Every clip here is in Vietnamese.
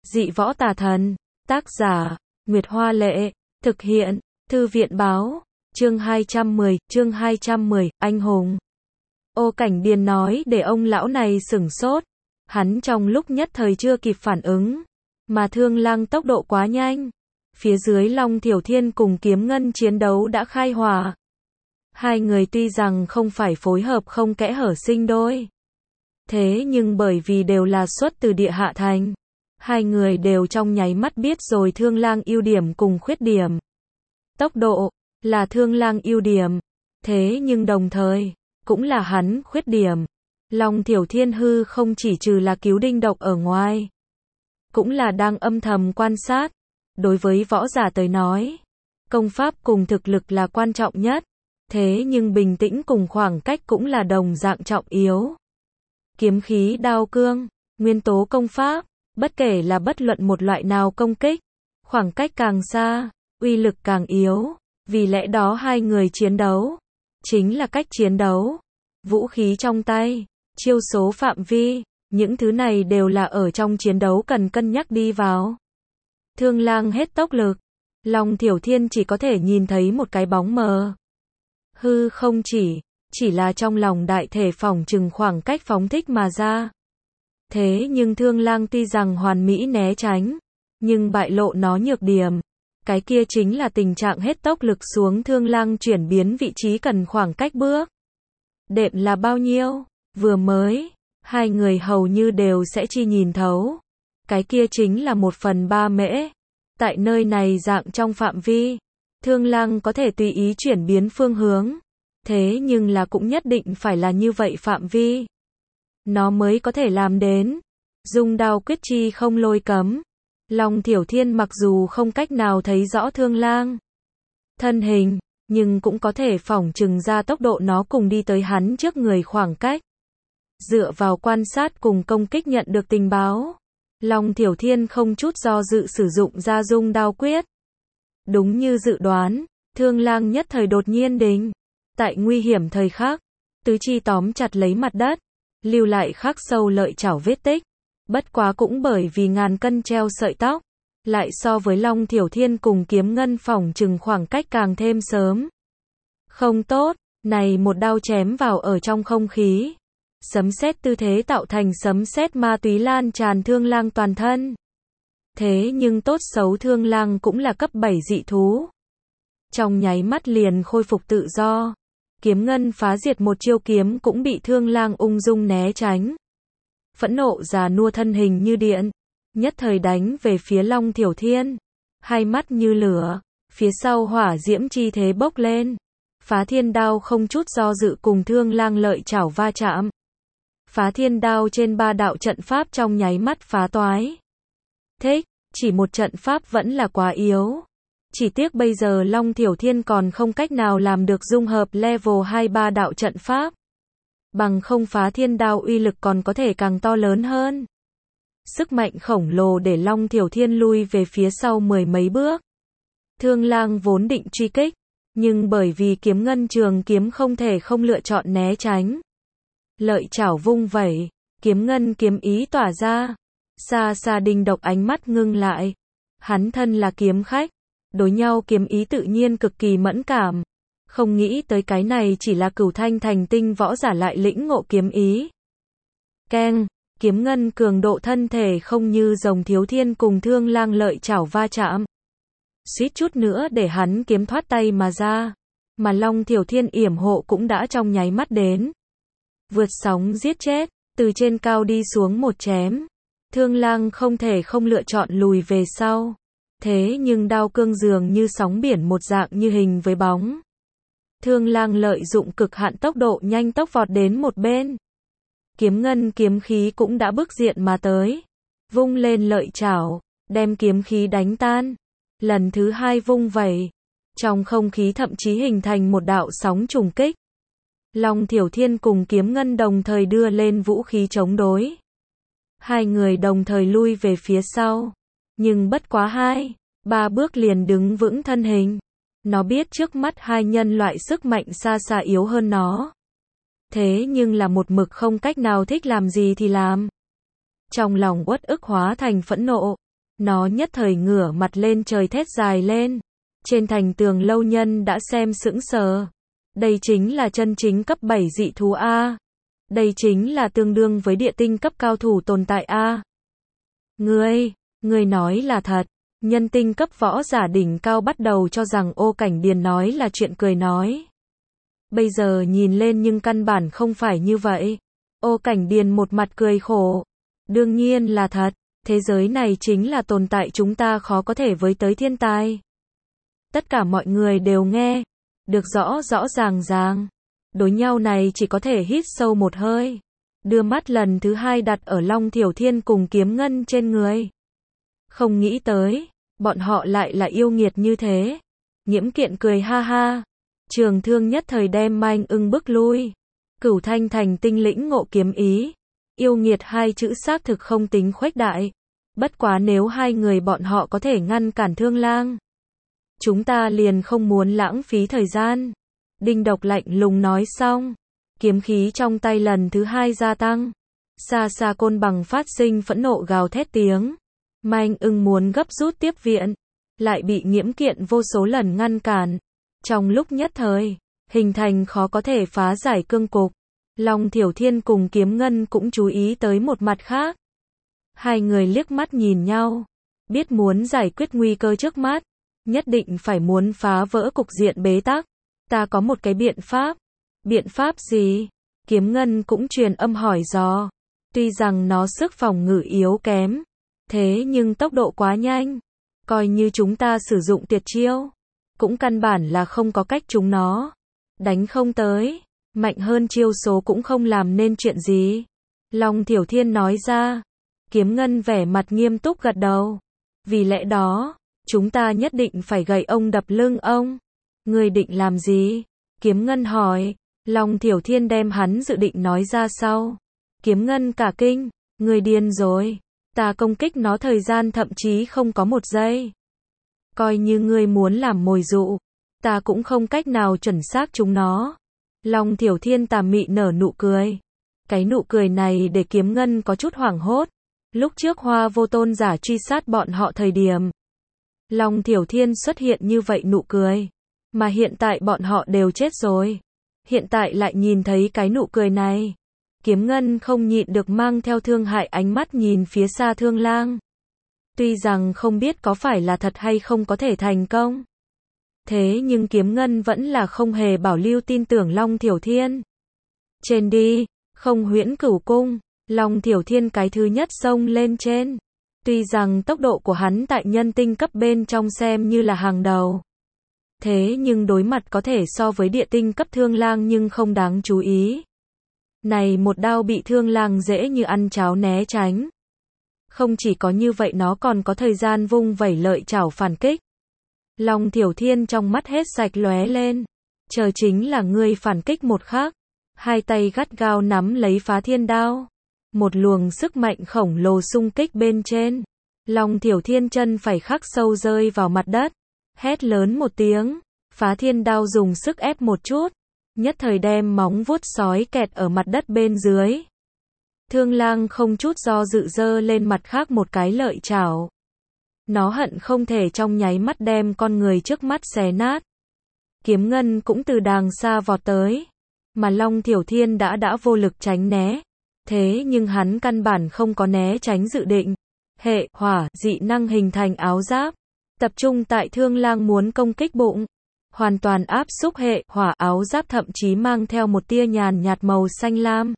Dị võ tà thần. Tác giả, Nguyệt Hoa Lệ. Thực hiện, Thư viện báo. Chương 210, anh hùng. Ô Cảnh Điền nói để ông lão này sửng sốt. Hắn trong lúc nhất thời chưa kịp phản ứng. Mà Thương Lang tốc độ quá nhanh. Phía dưới Long Thiểu Thiên cùng Kiếm Ngân chiến đấu đã khai hỏa. Hai người tuy rằng không phải phối hợp không kẽ hở sinh đôi. Thế nhưng bởi vì đều là xuất từ địa hạ thành. Hai người đều trong nháy mắt biết rồi Thương Lang ưu điểm cùng khuyết điểm. Tốc độ là Thương Lang ưu điểm. Thế nhưng đồng thời cũng là hắn khuyết điểm. Long Thiểu Thiên hư không chỉ trừ là cứu đinh độc ở ngoài. Cũng là đang âm thầm quan sát. Đối với võ giả tới nói, công pháp cùng thực lực là quan trọng nhất. Thế nhưng bình tĩnh cùng khoảng cách cũng là đồng dạng trọng yếu. Kiếm khí đao cương, nguyên tố công pháp, bất kể là bất luận một loại nào công kích, khoảng cách càng xa, uy lực càng yếu. Vì lẽ đó hai người chiến đấu, chính là cách chiến đấu. Vũ khí trong tay, chiêu số phạm vi, những thứ này đều là ở trong chiến đấu cần cân nhắc đi vào. Thương Lang hết tốc lực, Long Thiểu Thiên chỉ có thể nhìn thấy một cái bóng mờ. Hư không chỉ là trong lòng đại thể phỏng chừng khoảng cách phóng thích mà ra. Thế nhưng Thương Lang tuy rằng hoàn mỹ né tránh, nhưng bại lộ nó nhược điểm. Cái kia chính là tình trạng hết tốc lực xuống Thương Lang chuyển biến vị trí cần khoảng cách bước. Đệm là bao nhiêu? Vừa mới, hai người hầu như đều sẽ chi nhìn thấu. Cái kia chính là 1/3 mễ. Tại nơi này dạng trong phạm vi, Thương Lang có thể tùy ý chuyển biến phương hướng. Thế nhưng là cũng nhất định phải là như vậy phạm vi. Nó mới có thể làm đến. Dung đao quyết chi không lôi cấm. Long Thiểu Thiên mặc dù không cách nào thấy rõ Thương Lang thân hình, nhưng cũng có thể phỏng chừng ra tốc độ nó cùng đi tới hắn trước người khoảng cách. Dựa vào quan sát cùng công kích nhận được tình báo, Long Thiểu Thiên không chút do dự sử dụng ra dung đao quyết. Đúng như dự đoán, Thương Lang nhất thời đột nhiên đình. Tại nguy hiểm thời khắc, tứ chi tóm chặt lấy mặt đất, lưu lại khắc sâu lợi chảo vết tích. Bất quá cũng bởi vì ngàn cân treo sợi tóc, lại so với Long Thiểu Thiên cùng Kiếm Ngân phỏng chừng khoảng cách càng thêm sớm. Không tốt, này một đao chém vào ở trong không khí. Sấm sét tư thế tạo thành sấm sét ma túy lan tràn Thương Lang toàn thân. Thế nhưng tốt xấu Thương Lang cũng là cấp 7 dị thú. Trong nháy mắt liền khôi phục tự do. Kiếm Ngân phá diệt một chiêu kiếm cũng bị Thương Lang ung dung né tránh. Phẫn nộ già nua thân hình như điện, nhất thời đánh về phía Long Thiểu Thiên. Hai mắt như lửa, phía sau hỏa diễm chi thế bốc lên. Phá thiên đao không chút do dự cùng Thương Lang lợi chảo va chạm. Phá thiên đao trên 3 đạo trận pháp trong nháy mắt phá toái. Thích, chỉ một trận pháp vẫn là quá yếu. Chỉ tiếc bây giờ Long Thiểu Thiên còn không cách nào làm được dung hợp level 2-3 đạo trận pháp. Bằng không phá thiên đao uy lực còn có thể càng to lớn hơn. Sức mạnh khổng lồ để Long Thiểu Thiên lui về phía sau 10 mấy bước. Thương Lang vốn định truy kích, nhưng bởi vì Kiếm Ngân trường kiếm không thể không lựa chọn né tránh. Lợi chảo vung vẩy, Kiếm Ngân kiếm ý tỏa ra. Xa xa Đinh Độc ánh mắt ngưng lại. Hắn thân là kiếm khách, đối nhau kiếm ý tự nhiên cực kỳ mẫn cảm. Không nghĩ tới cái này chỉ là Cửu Thanh thành tinh võ giả lại lĩnh ngộ kiếm ý. Keng, Kiếm Ngân cường độ thân thể không như Rồng Thiếu Thiên cùng Thương Lang lợi chảo va chạm. Suýt chút nữa để hắn kiếm thoát tay mà ra. Mà Long Thiểu Thiên yểm hộ cũng đã trong nháy mắt đến. Vượt sóng giết chết, từ trên cao đi xuống một chém. Thương Lang không thể không lựa chọn lùi về sau. Thế nhưng đao cương dường như sóng biển một dạng như hình với bóng. Thương Lang lợi dụng cực hạn tốc độ nhanh tốc vọt đến một bên. Kiếm Ngân kiếm khí cũng đã bức diện mà tới. Vung lên lợi chảo, đem kiếm khí đánh tan. Lần thứ hai vung vẩy. Trong không khí thậm chí hình thành một đạo sóng trùng kích. Long Thiểu Thiên cùng Kiếm Ngân đồng thời đưa lên vũ khí chống đối. Hai người đồng thời lui về phía sau. Nhưng bất quá 2-3 bước liền đứng vững thân hình. Nó biết trước mắt hai nhân loại sức mạnh xa xa yếu hơn nó. Thế nhưng là một mực không cách nào thích làm gì thì làm. Trong lòng uất ức hóa thành phẫn nộ. Nó nhất thời ngửa mặt lên trời thét dài lên. Trên thành tường lâu nhân đã xem sững sờ. Đây chính là chân chính cấp 7 dị thú A. Đây chính là tương đương với địa tinh cấp cao thủ tồn tại A. Ngươi nói là thật. Nhân tinh cấp võ giả đỉnh cao bắt đầu cho rằng Ô Cảnh Điền nói là chuyện cười nói. Bây giờ nhìn lên nhưng căn bản không phải như vậy. Ô Cảnh Điền một mặt cười khổ. Đương nhiên là thật. Thế giới này chính là tồn tại chúng ta khó có thể với tới thiên tai. Tất cả mọi người đều nghe. Được rõ ràng. Đối nhau này chỉ có thể hít sâu một hơi. Đưa mắt lần thứ hai đặt ở Long Thiểu Thiên cùng Kiếm Ngân trên người. Không nghĩ tới, bọn họ lại là yêu nghiệt như thế. Nhiễm Kiện cười ha ha. Trường Thương nhất thời đem Manh Ưng bức lui. Cửu Thanh thành tinh lĩnh ngộ kiếm ý. Yêu nghiệt hai chữ xác thực không tính khuếch đại. Bất quá nếu hai người bọn họ có thể ngăn cản Thương Lang, chúng ta liền không muốn lãng phí thời gian. Đinh Độc lạnh lùng nói xong. Kiếm khí trong tay lần thứ hai gia tăng. Xa xa Côn Bằng phát sinh phẫn nộ gào thét tiếng. Manh Ưng muốn gấp rút tiếp viện. Lại bị Nhiễm Kiện vô số lần ngăn cản. Trong lúc nhất thời, hình thành khó có thể phá giải cương cục. Long Thiểu Thiên cùng Kiếm Ngân cũng chú ý tới một mặt khác. Hai người liếc mắt nhìn nhau. Biết muốn giải quyết nguy cơ trước mắt. Nhất định phải muốn phá vỡ cục diện bế tắc. Ta có một cái biện pháp. Biện pháp gì? Kiếm Ngân cũng truyền âm hỏi dò. Tuy rằng nó sức phòng ngự yếu kém. Thế nhưng tốc độ quá nhanh. Coi như chúng ta sử dụng tuyệt chiêu. Cũng căn bản là không có cách chúng nó đánh không tới. Mạnh hơn chiêu số cũng không làm nên chuyện gì. Long Thiểu Thiên nói ra. Kiếm Ngân vẻ mặt nghiêm túc gật đầu. Vì lẽ đó, chúng ta nhất định phải gậy ông đập lưng ông. Ngươi định làm gì? Kiếm Ngân hỏi. Long Thiểu Thiên đem hắn dự định nói ra sau. Kiếm Ngân cả kinh. Ngươi điên rồi. Ta công kích nó thời gian thậm chí không có một giây. Coi như ngươi muốn làm mồi dụ. Ta cũng không cách nào chuẩn xác chúng nó. Long Thiểu Thiên tà mị nở nụ cười. Cái nụ cười này để Kiếm Ngân có chút hoảng hốt. Lúc trước Hoa Vô Tôn giả truy sát bọn họ thời điểm. Long Thiểu Thiên xuất hiện như vậy nụ cười. Mà hiện tại bọn họ đều chết rồi. Hiện tại lại nhìn thấy cái nụ cười này. Kiếm Ngân không nhịn được mang theo thương hại ánh mắt nhìn phía xa Thương Lang. Tuy rằng không biết có phải là thật hay không có thể thành công. Thế nhưng Kiếm Ngân vẫn là không hề bảo lưu tin tưởng Long Thiểu Thiên. Trên đi, không Huyễn Cửu Cung, Long Thiểu Thiên cái thứ nhất xông lên trên. Tuy rằng tốc độ của hắn tại nhân tinh cấp bên trong xem như là hàng đầu. Thế nhưng đối mặt có thể so với địa tinh cấp Thương Lang nhưng không đáng chú ý. Này một đao bị Thương Lang dễ như ăn cháo né tránh. Không chỉ có như vậy nó còn có thời gian vung vẩy lợi chảo phản kích. Long Thiểu Thiên trong mắt hết sạch lóe lên. Chờ chính là ngươi phản kích một khắc. Hai tay gắt gao nắm lấy Phá Thiên Đao. Một luồng sức mạnh khổng lồ xung kích bên trên. Long Thiểu Thiên chân phải khắc sâu rơi vào mặt đất. Hét lớn một tiếng. Phá Thiên Đao dùng sức ép một chút. Nhất thời đem móng vuốt sói kẹt ở mặt đất bên dưới. Thương Lang không chút do dự giơ lên mặt khác một cái lợi chảo. Nó hận không thể trong nháy mắt đem con người trước mắt xé nát. Kiếm Ngân cũng từ đàng xa vọt tới. Mà Long Thiểu Thiên đã vô lực tránh né. Thế nhưng hắn căn bản không có né tránh dự định. Hệ hỏa dị năng hình thành áo giáp. Tập trung tại Thương Lang muốn công kích bụng. Hoàn toàn áp xúc hệ hỏa áo giáp thậm chí mang theo một tia nhàn nhạt màu xanh lam.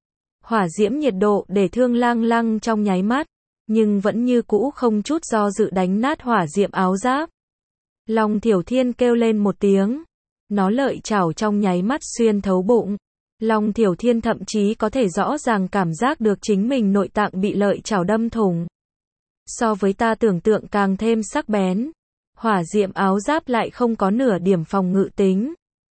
Hỏa diễm nhiệt độ để Thương Lang lăng trong nháy mắt. Nhưng vẫn như cũ không chút do dự đánh nát hỏa diệm áo giáp. Long Thiểu Thiên kêu lên một tiếng. Nó lợi chảo trong nháy mắt xuyên thấu bụng. Long Thiểu Thiên thậm chí có thể rõ ràng cảm giác được chính mình nội tạng bị lợi chảo đâm thủng. So với ta tưởng tượng càng thêm sắc bén. Hỏa diệm áo giáp lại không có nửa điểm phòng ngự tính.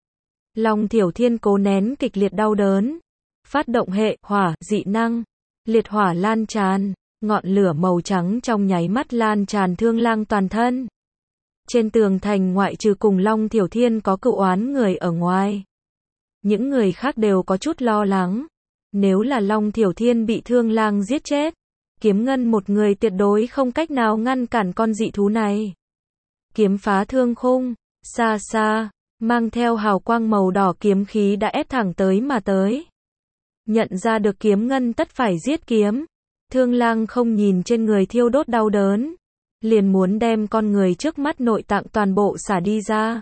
Long Thiểu Thiên cố nén kịch liệt đau đớn. Phát động hệ hỏa dị năng. Liệt hỏa lan tràn. Ngọn lửa màu trắng trong nháy mắt lan tràn Thương Lang toàn thân. Trên tường thành ngoại trừ cùng Long Thiểu Thiên có cựu oán người ở ngoài. Những người khác đều có chút lo lắng. Nếu là Long Thiểu Thiên bị Thương Lang giết chết, Kiếm Ngân một người tuyệt đối không cách nào ngăn cản con dị thú này. Kiếm phá thương khung, xa xa, mang theo hào quang màu đỏ kiếm khí đã ép thẳng tới mà tới. Nhận ra được Kiếm Ngân tất phải giết kiếm. Thương Lang không nhìn trên người thiêu đốt đau đớn, liền muốn đem con người trước mắt nội tạng toàn bộ xả đi ra.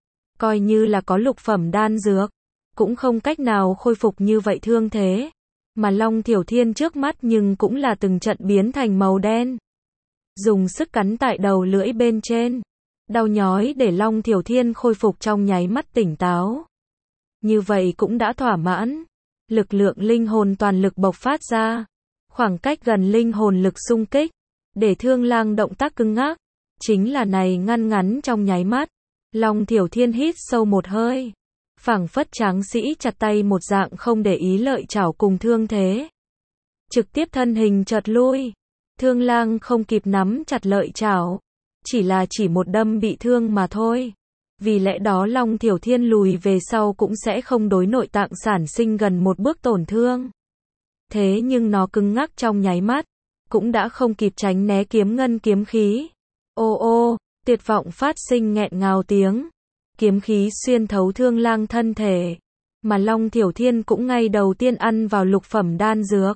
Coi như là có lục phẩm đan dược, cũng không cách nào khôi phục như vậy thương thế. Mà Long Thiểu Thiên trước mắt nhưng cũng là từng trận biến thành màu đen. Dùng sức cắn tại đầu lưỡi bên trên. Đau nhói để Long Thiểu Thiên khôi phục trong nháy mắt tỉnh táo. Như vậy cũng đã thỏa mãn. Lực lượng linh hồn toàn lực bộc phát ra. Khoảng cách gần linh hồn lực xung kích. Để Thương Lang động tác cứng ngắc. Chính là này ngăn ngắn trong nháy mắt. Long Thiểu Thiên hít sâu một hơi. Phảng phất tráng sĩ chặt tay một dạng không để ý lợi chảo cùng thương thế. Trực tiếp thân hình chợt lui. Thương Lang không kịp nắm chặt lợi chảo. Chỉ một đâm bị thương mà thôi. Vì lẽ đó Long Thiểu Thiên lùi về sau cũng sẽ không đối nội tạng sản sinh gần một bước tổn thương. Thế nhưng nó cứng ngắc trong nháy mắt. Cũng đã không kịp tránh né Kiếm Ngân kiếm khí. Ô ô, tuyệt vọng phát sinh nghẹn ngào tiếng. Kiếm khí xuyên thấu Thương Lang thân thể. Mà Long Thiểu Thiên cũng ngay đầu tiên ăn vào lục phẩm đan dược.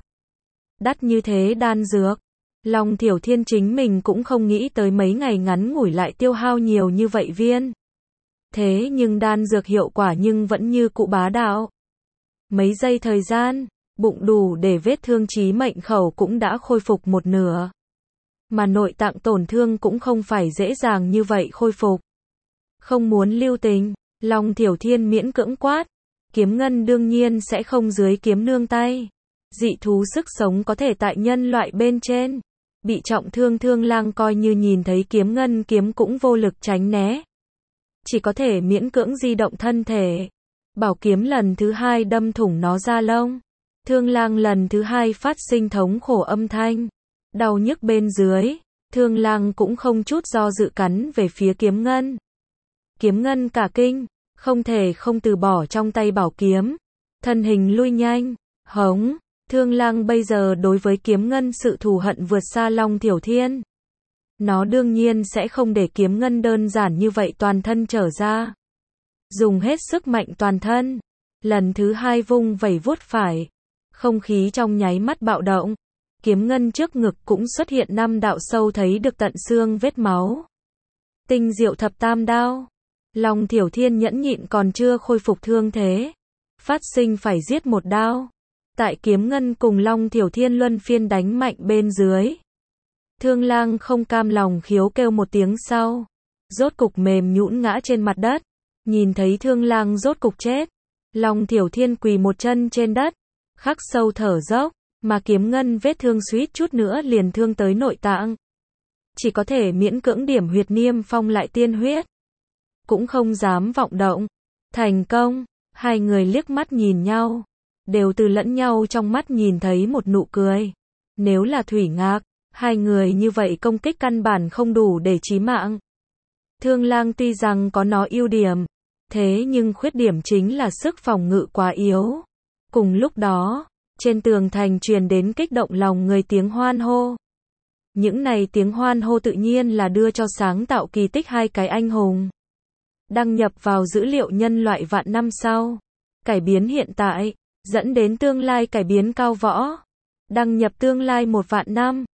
Đắt như thế đan dược. Long Thiểu Thiên chính mình cũng không nghĩ tới mấy ngày ngắn ngủi lại tiêu hao nhiều như vậy viên. Thế nhưng đan dược hiệu quả nhưng vẫn như cụ bá đạo. Mấy giây thời gian, bụng đủ để vết thương chí mệnh khẩu cũng đã khôi phục một nửa. Mà nội tạng tổn thương cũng không phải dễ dàng như vậy khôi phục. Không muốn lưu tình, Long Thiểu Thiên miễn cưỡng quát. Kiếm Ngân đương nhiên sẽ không dưới kiếm nương tay. Dị thú sức sống có thể tại nhân loại bên trên. Bị trọng thương Thương Lang coi như nhìn thấy Kiếm Ngân kiếm cũng vô lực tránh né. Chỉ có thể miễn cưỡng di động thân thể. Bảo kiếm lần thứ hai đâm thủng nó da lông. Thương Lang lần thứ hai phát sinh thống khổ âm thanh. Đau nhức bên dưới. Thương Lang cũng không chút do dự cắn về phía Kiếm Ngân. Kiếm Ngân cả kinh. Không thể không từ bỏ trong tay bảo kiếm. Thân hình lui nhanh. Hống. Thương Lang bây giờ đối với Kiếm Ngân sự thù hận vượt xa Long Thiểu Thiên. Nó đương nhiên sẽ không để Kiếm Ngân đơn giản như vậy toàn thân trở ra. Dùng hết sức mạnh toàn thân. Lần thứ hai vung vẩy vuốt phải. Không khí trong nháy mắt bạo động. Kiếm Ngân trước ngực cũng xuất hiện 5 đạo sâu thấy được tận xương vết máu. Tinh diệu thập tam đao. Long Thiểu Thiên nhẫn nhịn còn chưa khôi phục thương thế. Phát sinh phải giết một đao. Tại Kiếm Ngân cùng Long Thiểu Thiên luân phiên đánh mạnh bên dưới. Thương Lang không cam lòng khiếu kêu một tiếng sau. Rốt cục mềm nhũn ngã trên mặt đất. Nhìn thấy Thương Lang rốt cục chết. Long Thiểu Thiên quỳ một chân trên đất. Khắc sâu thở dốc. Mà Kiếm Ngân vết thương suýt chút nữa liền thương tới nội tạng. Chỉ có thể miễn cưỡng điểm huyệt niêm phong lại tiên huyết. Cũng không dám vọng động. Thành công. Hai người liếc mắt nhìn nhau. Đều từ lẫn nhau trong mắt nhìn thấy một nụ cười. Nếu là Thủy Ngạc, hai người như vậy công kích căn bản không đủ để chí mạng. Thương Lang tuy rằng có nó ưu điểm, thế nhưng khuyết điểm chính là sức phòng ngự quá yếu. Cùng lúc đó, trên tường thành truyền đến kích động lòng người tiếng hoan hô. Những này tiếng hoan hô tự nhiên là đưa cho sáng tạo kỳ tích hai cái anh hùng. Đăng nhập vào dữ liệu nhân loại vạn năm sau. Cải biến hiện tại. Dẫn đến tương lai cải biến cao võ. Đăng nhập tương lai 1 vạn năm.